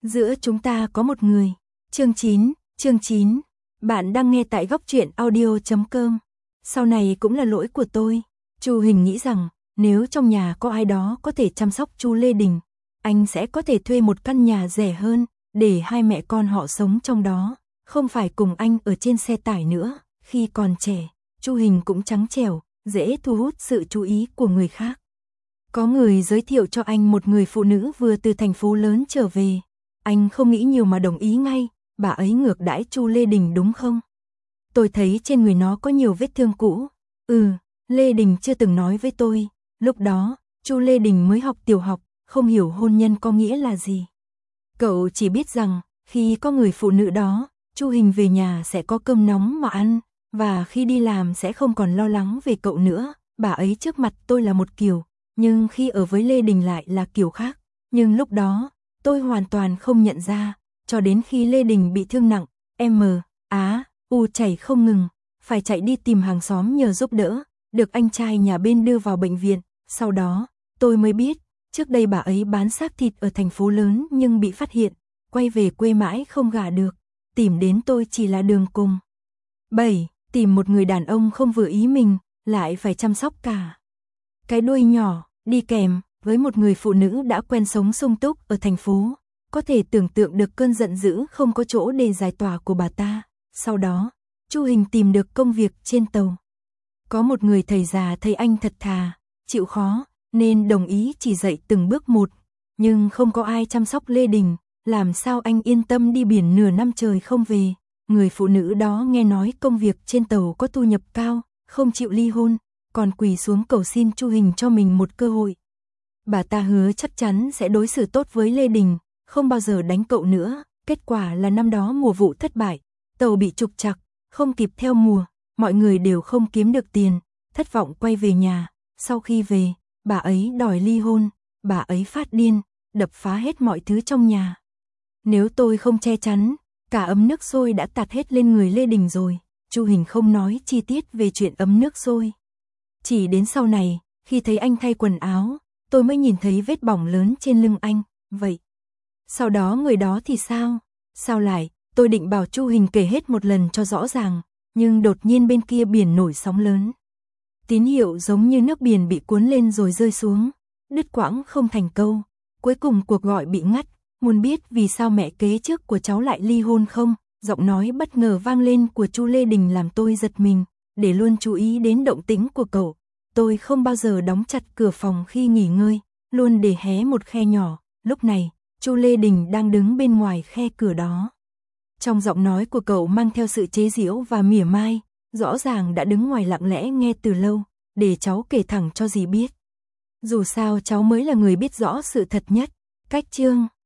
Giữa chúng ta có một người. Chương 9. Bạn đang nghe tại góc truyện audio.com. Sau này cũng là lỗi của tôi. Chu Hình nghĩ rằng, nếu trong nhà có ai đó có thể chăm sóc Chu Lê Đình, anh sẽ có thể thuê một căn nhà rẻ hơn, để hai mẹ con họ sống trong đó, không phải cùng anh ở trên xe tải nữa. Khi còn trẻ, Chu Hình cũng trắng trẻo, dễ thu hút sự chú ý của người khác. Có người giới thiệu cho anh một người phụ nữ vừa từ thành phố lớn trở về. Anh không nghĩ nhiều mà đồng ý ngay, bà ấy ngược đãi Chu Lê Đình đúng không? Tôi thấy trên người nó có nhiều vết thương cũ. Lê Đình chưa từng nói với tôi. Lúc đó, Chu Lê Đình mới học tiểu học, không hiểu hôn nhân có nghĩa là gì. Cậu chỉ biết rằng, khi có người phụ nữ đó, Chu Hình về nhà sẽ có cơm nóng mà ăn, và khi đi làm sẽ không còn lo lắng về cậu nữa. Bà ấy trước mặt tôi là một kiểu, nhưng khi ở với Lê Đình lại là kiểu khác. Nhưng lúc đó, tôi hoàn toàn không nhận ra, cho đến khi Lê Đình bị thương nặng, chảy không ngừng, phải chạy đi tìm hàng xóm nhờ giúp đỡ, được anh trai nhà bên đưa vào bệnh viện. Sau đó, tôi mới biết, trước đây bà ấy bán xác thịt ở thành phố lớn nhưng bị phát hiện, quay về quê mãi không gả được, tìm đến tôi chỉ là đường cùng. 7. Tìm một người đàn ông không vừa ý mình, lại phải chăm sóc cả cái đuôi nhỏ, đi kèm với một người phụ nữ đã quen sống sung túc ở thành phố, có thể tưởng tượng được cơn giận dữ không có chỗ để giải tỏa của bà ta. Sau đó, Chu Hình tìm được công việc trên tàu. Có một người thầy già thấy anh thật thà, chịu khó, nên đồng ý chỉ dạy từng bước một, nhưng không có ai chăm sóc Lê Đình, làm sao anh yên tâm đi biển nửa năm trời không về. Người phụ nữ đó nghe nói công việc trên tàu có thu nhập cao, không chịu ly hôn, còn quỳ xuống cầu xin Chu Hình cho mình một cơ hội. Bà ta hứa chắc chắn sẽ đối xử tốt với Lê Đình, không bao giờ đánh cậu nữa. Kết quả là năm đó mùa vụ thất bại, tàu bị trục trặc, không kịp theo mùa, mọi người đều không kiếm được tiền, thất vọng quay về nhà. Sau khi về, bà ấy đòi ly hôn, bà ấy phát điên, đập phá hết mọi thứ trong nhà. Nếu tôi không che chắn, cả ấm nước sôi đã tạt hết lên người Lê Đình rồi. Chu Hình không nói chi tiết về chuyện ấm nước sôi. Chỉ đến sau này, khi thấy anh thay quần áo, tôi mới nhìn thấy vết bỏng lớn trên lưng anh. Vậy, sau đó người đó thì sao? Sao lại? Tôi định bảo Chu Hình kể hết một lần cho rõ ràng, nhưng đột nhiên bên kia biển nổi sóng lớn. Tín hiệu giống như nước biển bị cuốn lên rồi rơi xuống, đứt quãng không thành câu. Cuối cùng cuộc gọi bị ngắt. Muốn biết vì sao mẹ kế trước của cháu lại ly hôn không? Giọng nói bất ngờ vang lên của Chu Lê Đình làm tôi giật mình, để luôn chú ý đến động tĩnh của cậu. Tôi không bao giờ đóng chặt cửa phòng khi nghỉ ngơi, luôn để hé một khe nhỏ. Lúc này, Chu Lê Đình đang đứng bên ngoài khe cửa đó. Trong giọng nói của cậu mang theo sự chế giễu và mỉa mai, rõ ràng đã đứng ngoài lặng lẽ nghe từ lâu, để cháu kể thẳng cho dì biết. Dù sao cháu mới là người biết rõ sự thật nhất. Cách chương